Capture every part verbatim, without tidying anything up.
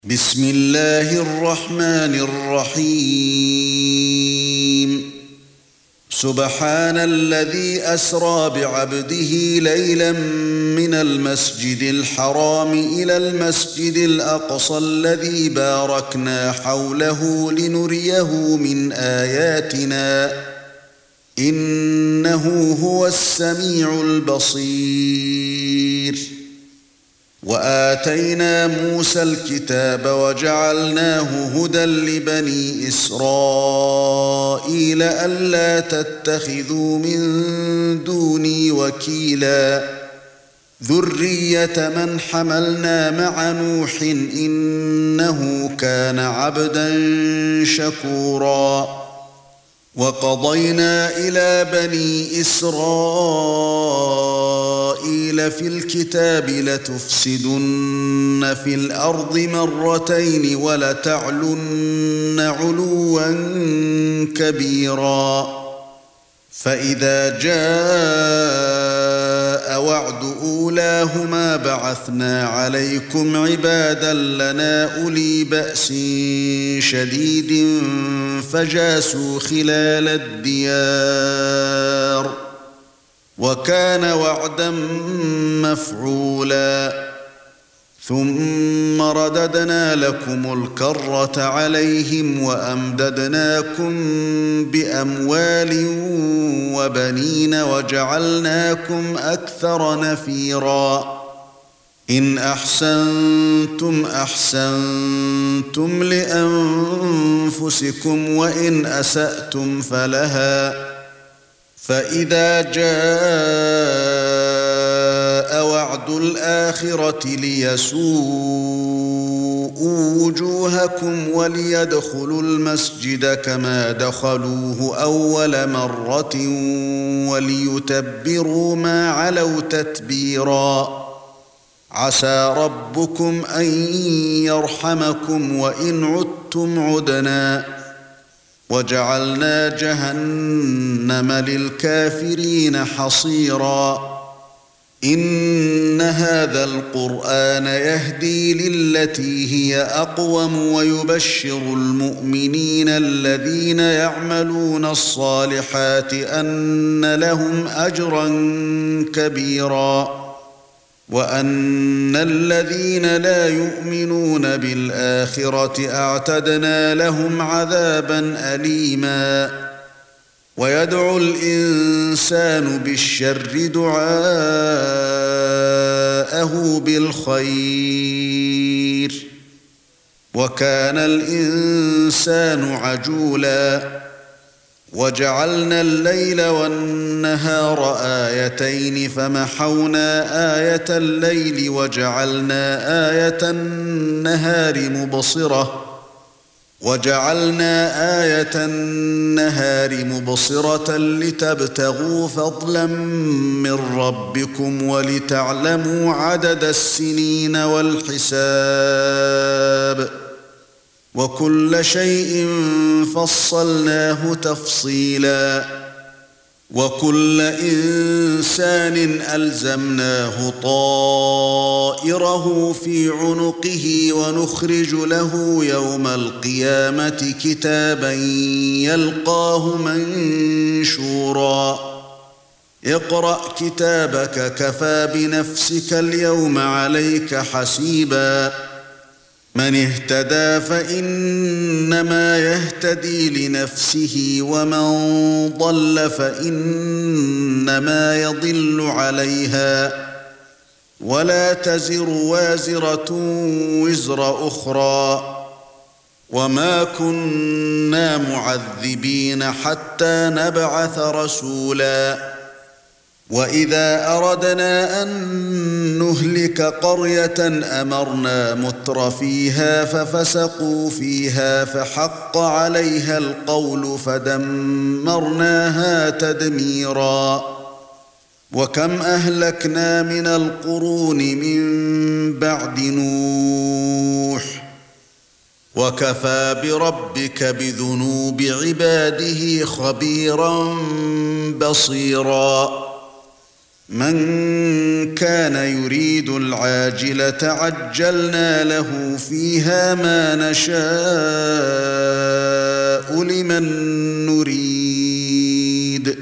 بسم الله الرحمن الرحيم سبحان الذي أسرى بعبده ليلا من المسجد الحرام إلى المسجد الأقصى الذي باركنا حوله لنريه من آياتنا إنه هو السميع البصير وآتينا موسى الكتاب وجعلناه هدى لبني إسرائيل ألا تتخذوا من دوني وكيلا ذرية من حملنا مع نوح إنه كان عبدا شكورا وقضينا إلى بني إسرائيل في الكتاب لتفسدن في الأرض مرتين ولتعلن علوا كبيرا فإذا جاء وعد أولاهما بعثنا عليكم عبادا لنا أولي بأس شديد فجاسوا خلال الديار وكان وعدا مفعولا ثم رددنا لكم الكرة عليهم وأمددناكم بأموال وبنين وجعلناكم أكثر نفيرا إن أحسنتم أحسنتم لأنفسكم وإن أسأتم فلها فإذا جاء وعد الآخرة ليسوءوا وجوهكم وليدخلوا المسجد كما دخلوه أول مرة وليتبروا ما علوا تتبيرا عسى ربكم أن يرحمكم وإن عدتم عدنا وجعلنا جهنم للكافرين حصيرا إن هذا القرآن يهدي للتي هي أقوم ويبشر المؤمنين الذين يعملون الصالحات أن لهم أجرا كبيرا وأن الذين لا يؤمنون بالآخرة أعتدنا لهم عذابا أليما ويدعو الإنسان بالشر دعاءه بالخير وكان الإنسان عجولا وجعلنا الليل والنهار آيتين فمحونا آية الليل وجعلنا آية النهار مبصرة وجعلنا آية النهار مبصرة لتبتغوا فضلا من ربكم ولتعلموا عدد السنين والحساب وكل شيء فصلناه تفصيلا وكل إنسان ألزمناه طائره في عنقه ونخرج له يوم القيامة كتابا يلقاه منشورا اقرأ كتابك كفى بنفسك اليوم عليك حسيبا من اهتدى فإنما يهتدي لنفسه ومن ضل فإنما يضل عليها ولا تزر وازرة وزر أخرى وما كنا معذبين حتى نبعث رسولا وإذا أردنا أن نهلك قرية أمرنا متر فيها ففسقوا فيها فحق عليها القول فدمرناها تدميرا وكم أهلكنا من القرون من بعد نوح وكفى بربك بذنوب عباده خبيرا بصيرا مَنْ كَانَ يُرِيدُ الْعَاجِلَةَ عَجَّلْنَا لَهُ فِيهَا مَا نَشَاءُ لِمَن نُّرِيدُ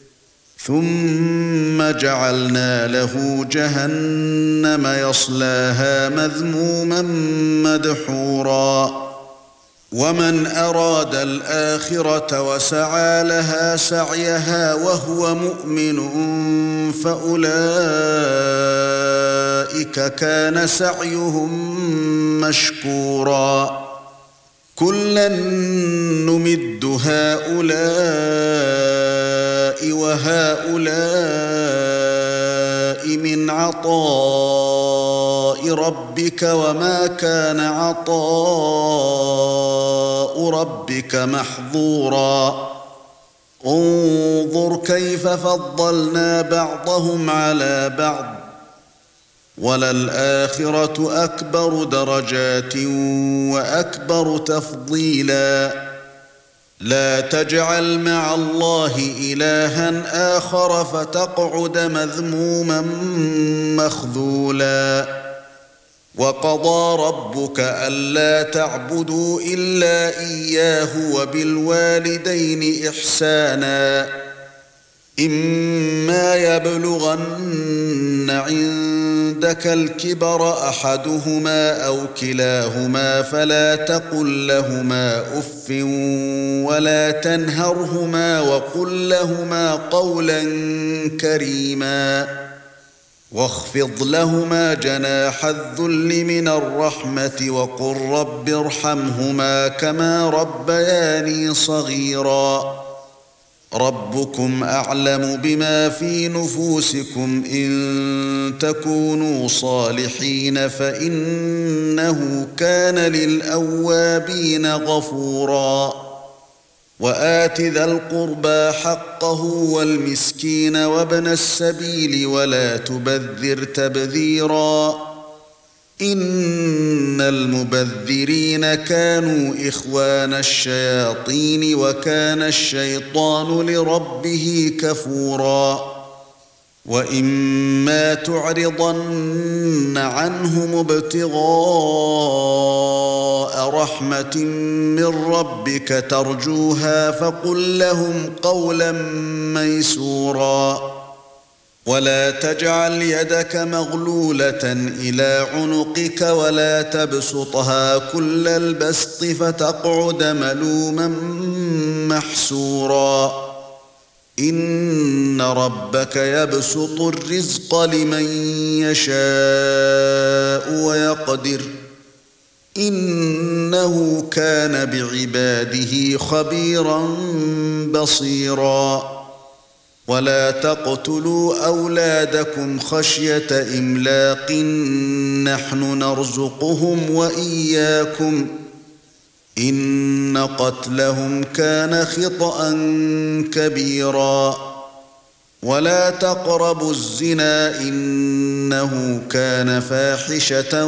ثُمَّ جَعَلْنَا لَهُ جَهَنَّمَ يَصْلَاهَا مَذْمُومًا مَدْحُورًا وَمَنْ أَرَادَ الْآخِرَةَ وَسَعَى لَهَا سَعْيَهَا وَهُوَ مُؤْمِنٌ فَأُولَئِكَ كَانَ سَعْيُهُم مَّشْكُورًا كُلًّا نُّمِدُّ هَؤُلَاءِ وَهَؤُلَاءِ مِنْ عَطَاءِ رَبِّكَ وَمَا كَانَ عَطَاءُ رَبِّكَ مَحْظُورًا انظُرْ كَيْفَ فَضَّلْنَا بَعْضَهُمْ عَلَى بَعْضٍ وَلَلْآخِرَةُ أَكْبَرُ دَرَجَاتٍ وَأَكْبَرُ تَفْضِيلًا لا تجعل مع الله إلها آخر فتقعد مذموما مخذولا وقضى ربك ألا تعبدوا إلا إياه وبالوالدين إحسانا إما يبلغن عندك الكبر أحدهما أو كلاهما فلا تقل لهما أف ولا تنهرهما وقل لهما قولا كريما واخفض لهما جناح الذل من الرحمة وقل رب ارحمهما كما ربياني صغيرا ربكم أعلم بما في نفوسكم إن تكونوا صالحين فإنه كان للأوابين غفورا وآت ذا القربى حقه والمسكين وابن السبيل ولا تبذر تبذيرا إن المبذرين كانوا إخوان الشياطين وكان الشيطان لربه كفورا وإما تعرضن عنهم ابتغاء رحمة من ربك ترجوها فقل لهم قولا ميسورا ولا تجعل يدك مغلولة إلى عنقك ولا تبسطها كل البسط فتقعد ملوما محسورا إن ربك يبسط الرزق لمن يشاء ويقدر إنه كان بعباده خبيرا بصيرا ولا تقتلوا أولادكم خشية إملاق نحن نرزقهم وإياكم إن قتلهم كان خطأ كبيرا ولا تقربوا الزنا إنه كان فاحشة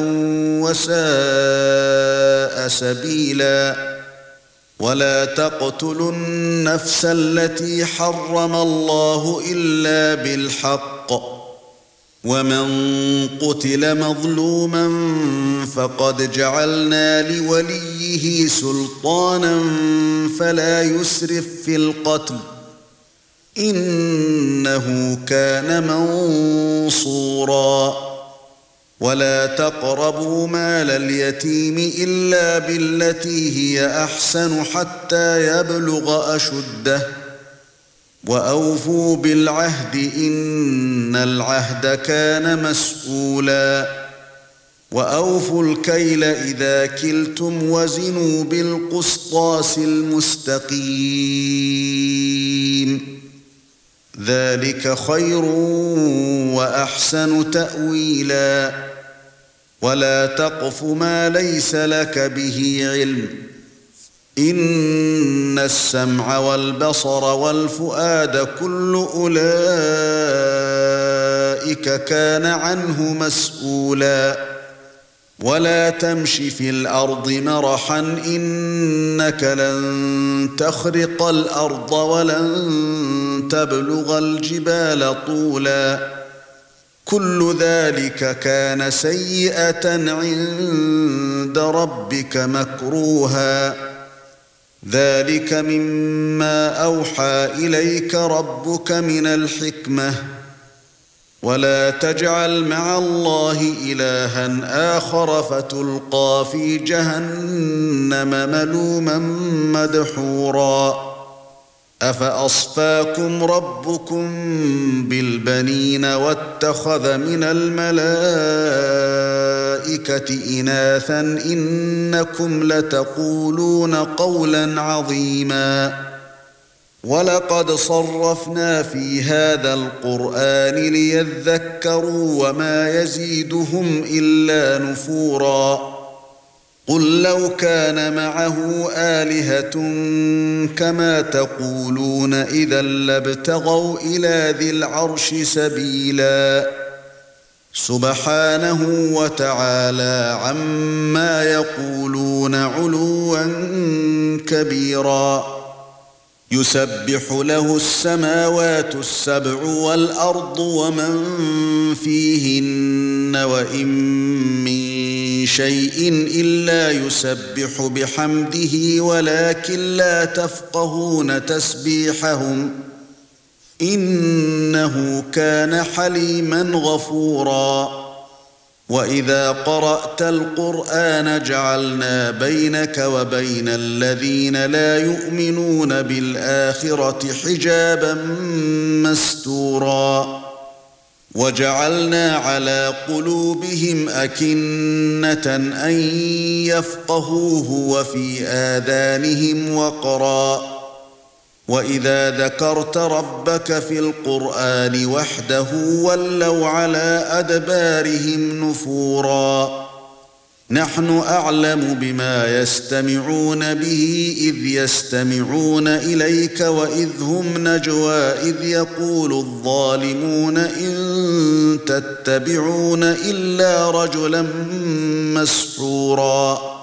وساء سبيلا ولا تقتلوا النفس التي حرم الله إلا بالحق ومن قتل مظلوما فقد جعلنا لوليه سلطانا فلا يسرف في القتل إنه كان منصورا ولا تقربوا مال اليتيم إلا بالتي هي أحسن حتى يبلغ أشده وأوفوا بالعهد إن العهد كان مسؤولا وأوفوا الكيل إذا كلتم وزنوا بالقسطاس المستقيم ذلك خير وأحسن تأويلا ولا تقف ما ليس لك به علم إن السمع والبصر والفؤاد كل أولئك كان عنه مسؤولا ولا تمش في الأرض مرحا إنك لن تخرق الأرض ولن تبلغ الجبال طولا كل ذلك كان سيئة عند ربك مكروها ذلك مما أوحى إليك ربك من الحكمة ولا تجعل مع الله إلها آخر فتلقى في جهنم ملوما مدحورا أفأصفاكم ربكم بالبنين واتخذ من الملائكة إناثا إنكم لتقولون قولا عظيما ولقد صرفنا في هذا القرآن ليذكروا وما يزيدهم إلا نفورا قل لو كان معه آلهة كما تقولون إذا لابتغوا إلى ذي العرش سبيلا سبحانه وتعالى عما يقولون علوا كبيرا يسبح له السماوات السبع والأرض ومن فيهن وإن من شيء إلا يسبح بحمده ولكن لا تفقهون تسبيحهم إنه كان حليما غفورا وإذا قرأت القرآن جعلنا بينك وبين الذين لا يؤمنون بالآخرة حجابا مستورا وجعلنا على قلوبهم أكنة أن يفقهوه وفي آذانهم وقرا وإذا ذكرت ربك في القرآن وحده ولوا على أدبارهم نفورا نحن أعلم بما يستمعون به إذ يستمعون إليك وإذ هم نجوى إذ يقول الظالمون إن تتبعون إلا رجلا مسحورا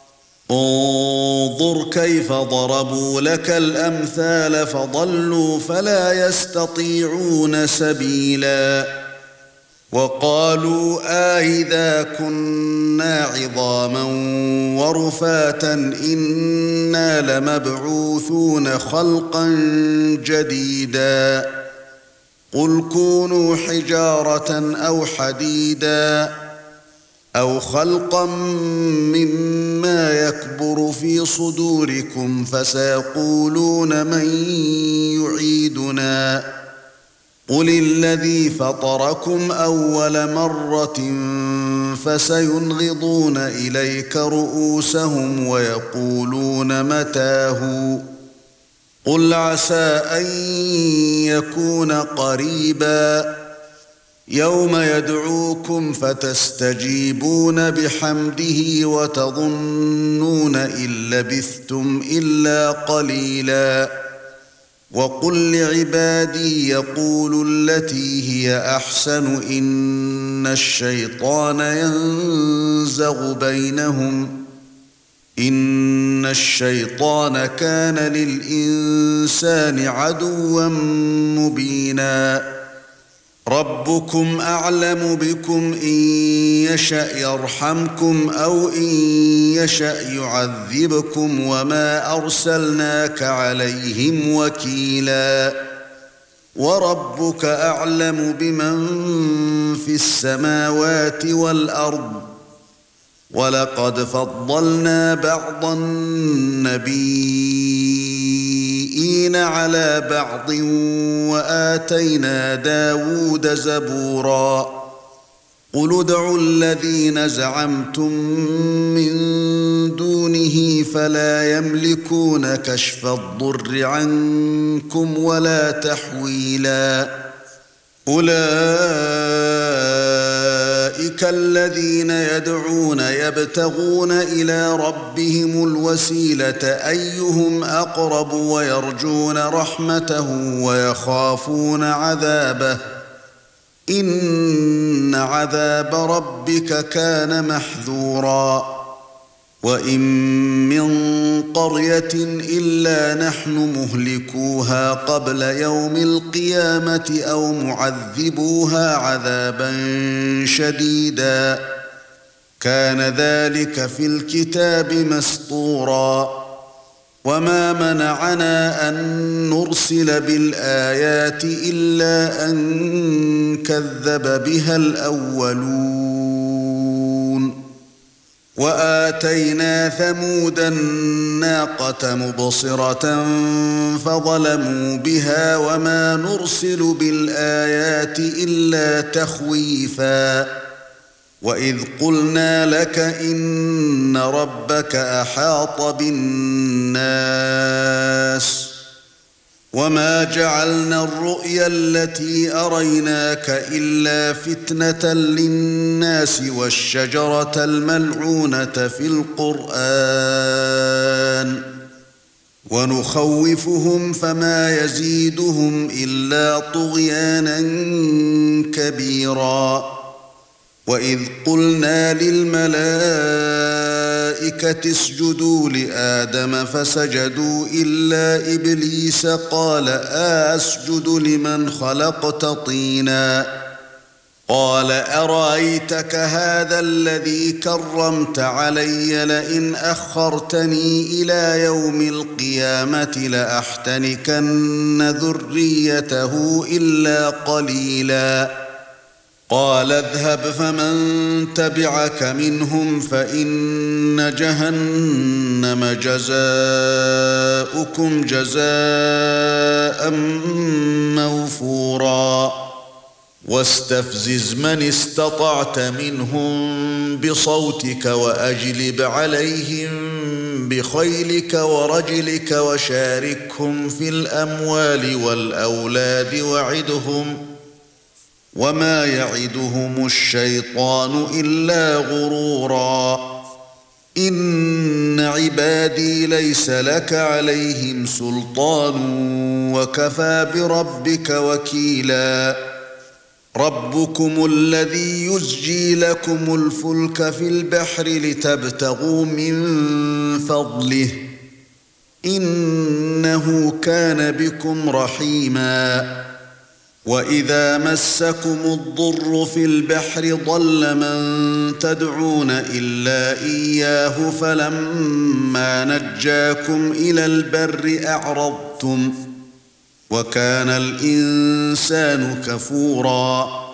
انظر كيف ضربوا لك الأمثال فضلوا فلا يستطيعون سبيلا وقالوا آئذا كنا عظاما ورفاتا إنا لمبعوثون خلقا جديدا قل كونوا حجارة أو حديدا أو خلقا مما يكبر في صدوركم فسيقولون من يعيدنا قل الذي فطركم أول مرة فسينغضون إليك رؤوسهم ويقولون متاه قل عسى أن يكون قريبا يوم يدعوكم فتستجيبون بحمده وتظنون إن لبثتم إلا قليلا وقل لعبادي يقولوا التي هي أحسن إن الشيطان ينزغ بينهم إن الشيطان كان للإنسان عدوا مبينا ربكم أعلم بكم إن يشأ يرحمكم أو إن يشأ يعذبكم وما أرسلناك عليهم وكيلا وربك أعلم بمن في السماوات والأرض ولقد فضلنا بعض النبيين على بعض وآتينا داود زبورا قل ادعوا الذين زعمتم من دونه فلا يملكون كشف الضر عنكم ولا تحويلا أولئك الذين يدعون يبتغون إلى ربهم الوسيلة أيهم أقرب ويرجون رحمته ويخافون عذابه إن عذاب ربك كان محذورا وإن من قرية إلا نحن مهلكوها قبل يوم القيامة أو معذبوها عذابا شديدا كان ذلك في الكتاب مسطورا وما منعنا أن نرسل بالآيات إلا أن كذب بها الأولون وآتينا ثمود الناقة مبصرة فظلموا بها وما نرسل بالآيات إلا تخويفا وإذ قلنا لك إن ربك أحاط بالناس وما جعلنا الرؤيا التي أريناك إلا فتنة للناس والشجرة الملعونة في القرآن ونخوفهم فما يزيدهم إلا طغيانا كبيرا وإذ قلنا للملائكة اسجدوا لآدم فسجدوا إلا إبليس قال أسجد لمن خلقت طينا قال أرأيتك هذا الذي كرمت علي لئن أخرتني إلى يوم القيامة لأحتنكن ذريته إلا قليلا قال اذهب فمن تبعك منهم فإن جهنم جزاؤكم جزاء موفورا واستفزز من استطعت منهم بصوتك وأجلب عليهم بخيلك ورجلك وشاركهم في الأموال والأولاد وعدهم وما يعدهم الشيطان إلا غرورا إن عبادي ليس لك عليهم سلطان وكفى بربك وكيلا ربكم الذي يزجي لكم الفلك في البحر لتبتغوا من فضله إنه كان بكم رحيما وإذا مسكم الضر في البحر ضل من تدعون إلا إياه فلما نجاكم إلى البر أعرضتم وكان الإنسان كفورا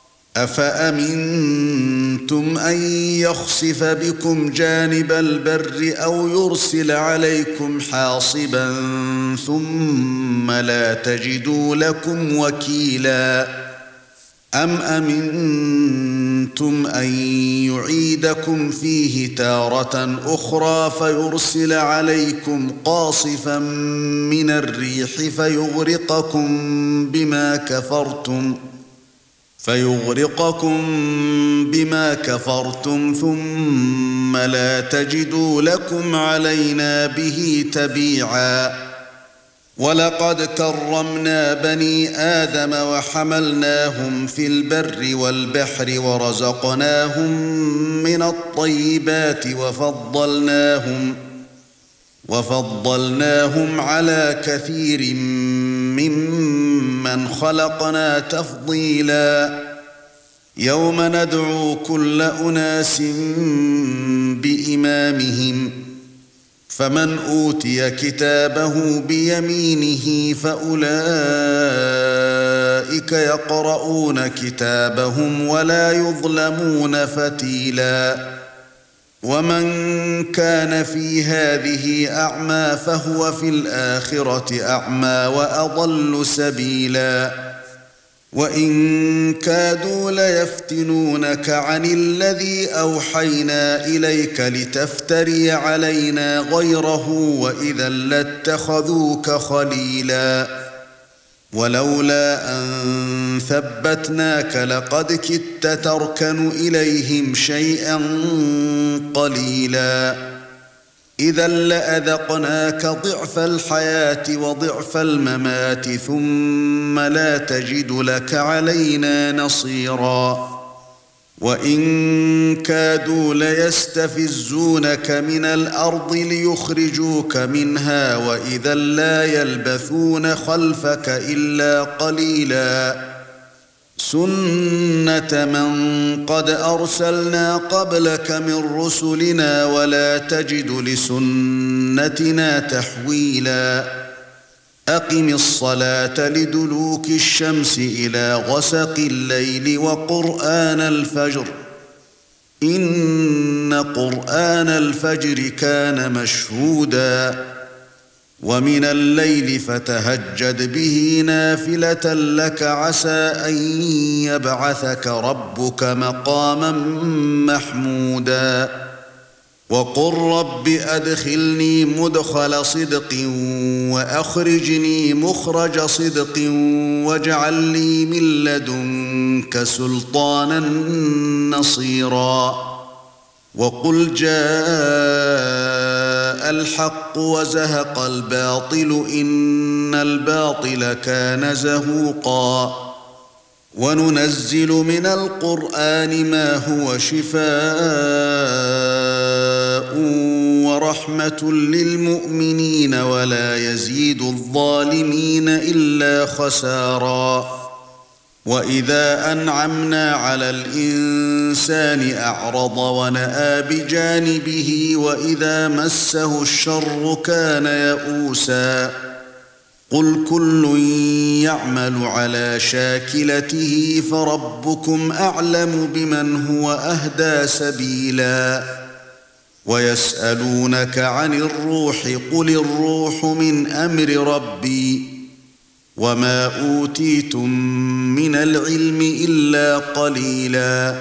أفأمنتم أن يخسف بكم جانب البر أو يرسل عليكم حاصبا ثم لا تجدوا لكم وكيلا أم أمنتم أن يعيدكم فيه تارة أخرى فيرسل عليكم قاصفا من الريح فيغرقكم بما كفرتم فيغرقكم بما كفرتم ثم لا تجدوا لكم علينا به تبيعا ولقد كرمنا بني آدم وحملناهم في البر والبحر ورزقناهم من الطيبات وفضلناهم وفضلناهم على كثير ممن خلقنا تفضيلا يوم ندعو كل أناس بإمامهم فمن أوتي كتابه بيمينه فأولئك يقرؤون كتابهم ولا يظلمون فتيلا ومن كان في هذه أعمى فهو في الآخرة أعمى وأضل سبيلا وإن كادوا ليفتنونك عن الذي أوحينا إليك لتفتري علينا غيره وإذا لاتخذوك خليلا ولولا أن ثبتناك لقد كدت تركن إليهم شيئا قليلا إذا لأذقناك ضعف الحياة وضعف الممات ثم لا تجد لك علينا نصيرا وَإِن كَادُوا لَيَسْتَفِزُّونَكَ مِنَ الْأَرْضِ لِيُخْرِجُوكَ مِنْهَا وَإِذًا لَّا يَلْبَثُونَ خَلْفَكَ إِلَّا قَلِيلًا سُنَّةَ مَن قَدْ أَرْسَلْنَا قَبْلَكَ مِن رُّسُلِنَا وَلَا تَجِدُ لِسُنَّتِنَا تَحْوِيلًا أقم الصلاة لدلوك الشمس إلى غسق الليل وقرآن الفجر إن قرآن الفجر كان مشهودا ومن الليل فتهجد به نافلة لك عسى أن يبعثك ربك مقاما محمودا وقل رب أدخلني مدخل صدق وأخرجني مخرج صدق واجعل لي من لدنك سلطانا نصيرا وقل جاء الحق وزهق الباطل إن الباطل كان زهوقا وننزل من القرآن ما هو شفاء ورحمة للمؤمنين ولا يزيد الظالمين إلا خسارا وإذا أنعمنا على الإنسان أعرض ونأى بجانبه وإذا مسه الشر كان يئوسا قل كل يعمل على شاكلته فربكم أعلم بمن هو أهدى سبيلا ويسألونك عن الروح قل الروح من أمر ربي وما أوتيتم من العلم إلا قليلا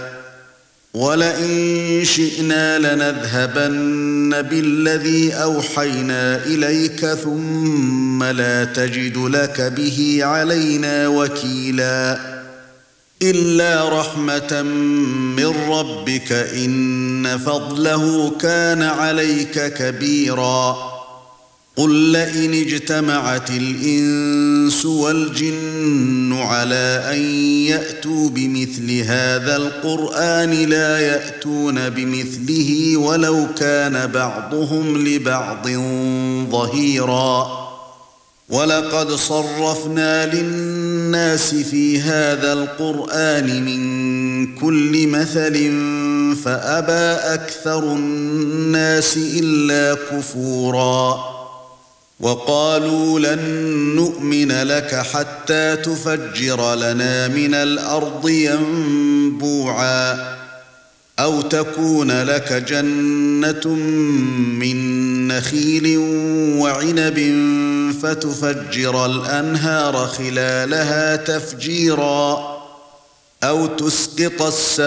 ولئن شئنا لنذهبن بالذي أوحينا إليك ثم لا تجد لك به علينا وكيلا إلا رحمة من ربك إن فضله كان عليك كبيرا قل لئن اجتمعت الإنس والجن على أن يأتوا بمثل هذا القرآن لا يأتون بمثله ولو كان بعضهم لبعض ظهيرا ولقد صرفنا للناس في هذا القرآن من كل مثل فأبى أكثر الناس إلا كفورا وقالوا لن نؤمن لك حتى تفجر لنا من الأرض ينبوعا أو تكون لك جنة من نخيل وعنب فتفجر الأنهار خلالها تفجيرا أو تسقط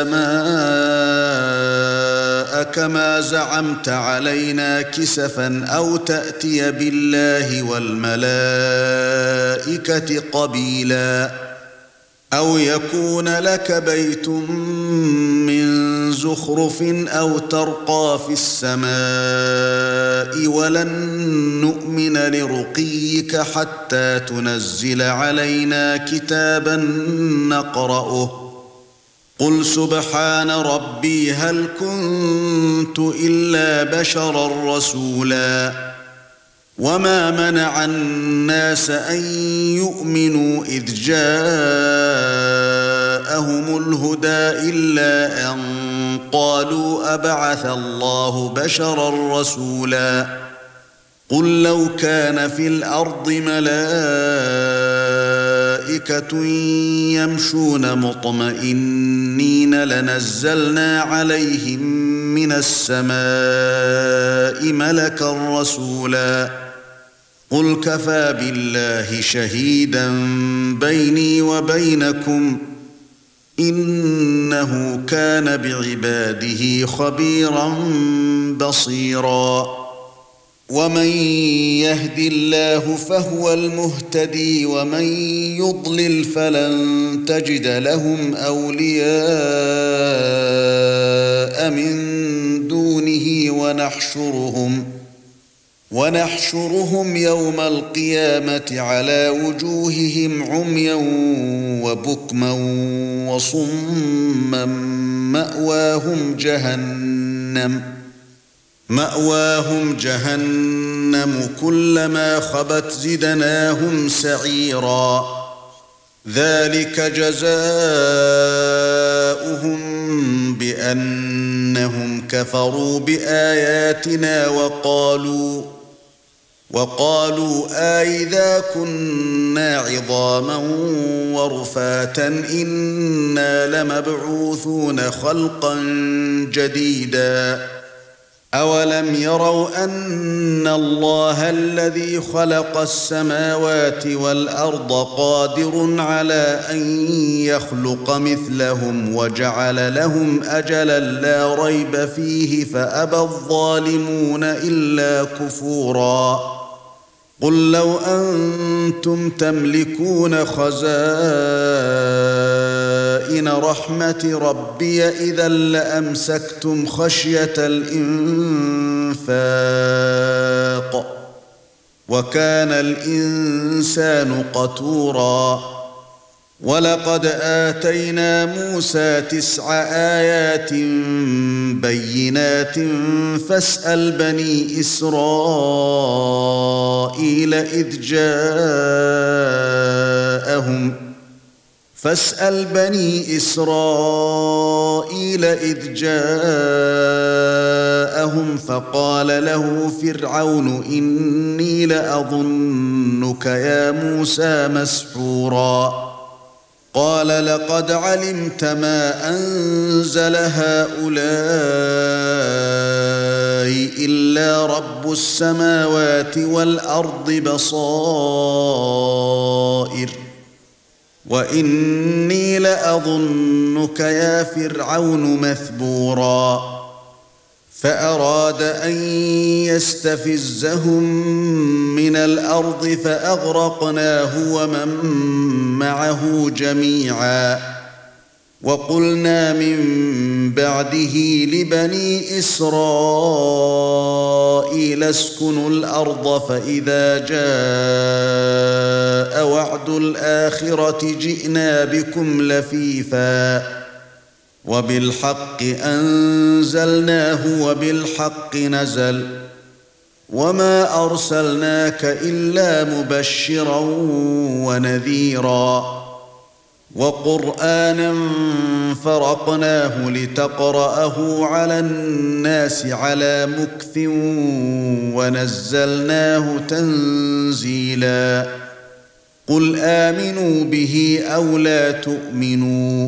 السماء كما زعمت علينا كسفا أو تأتي بالله والملائكة قبيلا أو يكون لك بيت من زخرف أو ترقى في السماء ولن نؤمن لرقيك حتى تنزل علينا كتابا نقرأه قل سبحان ربي هل كنت إلا بشرا رسولا وما منع الناس أن يؤمنوا إذ جاءهم الهدى إلا أن قالوا أبعث الله بشرا رسولا قل لو كان في الأرض ملائكة يمشون مطمئنين لنزلنا عليهم من السماء ملكا رسولا قل كفى بالله شهيدا بيني وبينكم إنه كان بعباده خبيرا بصيرا ومن يهد الله فهو المهتدي ومن يضلل فلن تجد لهم أولياء من دونه ونحشرهم ونحشرهم يوم القيامة على وجوههم عميا وبكما وصما مأواهم جهنم مأواهم جهنم كلما خبت زدناهم سعيرا ذلك جزاؤهم بأنهم كفروا بآياتنا وقالوا وقالوا أَإِذَا كُنَّا عِظَامًا وَرُفَاتًا إِنَّا لَمَبْعُوثُونَ خَلْقًا جَدِيدًا أَوَلَمْ يَرَوْا أَنَّ اللَّهَ الَّذِي خَلَقَ السَّمَاوَاتِ وَالْأَرْضَ قَادِرٌ عَلَى أَن يَخْلُقَ مِثْلَهُمْ وَجَعَلَ لَهُمْ أَجَلًا لَّا رَيْبَ فِيهِ فَأَبَى الظَّالِمُونَ إِلَّا كُفُورًا قُل لَّوْ أَنتُمْ تَمْلِكُونَ خَزَائِنَ رَحْمَةِ رَبِّي إِذًا لَّأَمْسَكْتُمْ خَشْيَةَ الْإِنفَاقِ وَكَانَ الْإِنسَانُ قَتُورًا وَلَقَدْ آتَيْنَا مُوسَى تِسْعَ آيَاتٍ بَيِّنَاتٍ فَاسْأَلْ بَنِي إِسْرَائِيلَ إِذْ جَاءَهُمْ فَاسْأَلْ بَنِي إِسْرَائِيلَ إِذْ جَاءَهُمْ فَقَالَ له فِرْعَوْنُ إِنِّي لَأَظُنُّكَ يَا مُوسَى مَسْحُورًا قال لقد علمت ما أنزل هؤلاء إلا رب السماوات والأرض بصائر وإني لأظنك يا فرعون مثبورا فأراد أن يستفزهم من الأرض فأغرقناه ومن معه جميعا وقلنا من بعده لبني إسرائيل اسكنوا الأرض فإذا جاء وعد الآخرة جئنا بكم لفيفا وبالحق أنزلناه وبالحق نزل وما أرسلناك إلا مبشرا ونذيرا وقرآنا فرقناه لتقرأه على الناس على مكث ونزلناه تنزيلا قل آمنوا به أو لا تؤمنوا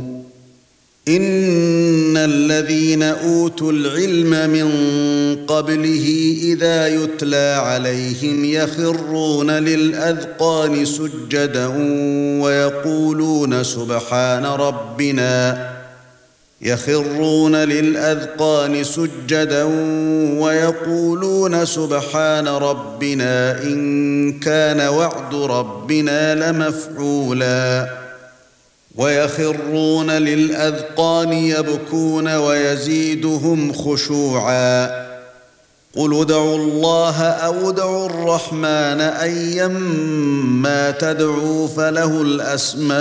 إن الذين أوتوا العلم من قبله إذا يتلى عليهم يخرون للأذقان سجدا ويقولون سبحان ربنا يخرون للأذقان سجدا ويقولون سبحان ربنا إن كان وعد ربنا لمفعولا ويخرون للأذقان يبكون ويزيدهم خشوعا قل ادعوا الله أو ادعوا الرحمن أيما تدعوا فله الأسماء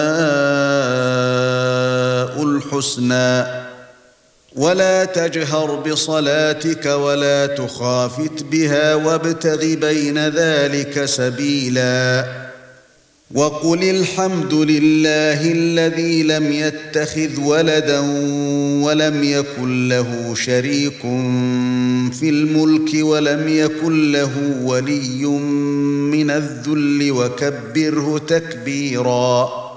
الحسنى ولا تجهر بصلاتك ولا تخافت بها وابتغ بين ذلك سبيلا وقل الحمد لله الذي لم يتخذ ولدا ولم يكن له شريك في الملك ولم يكن له ولي من الذل وكبره تكبيرا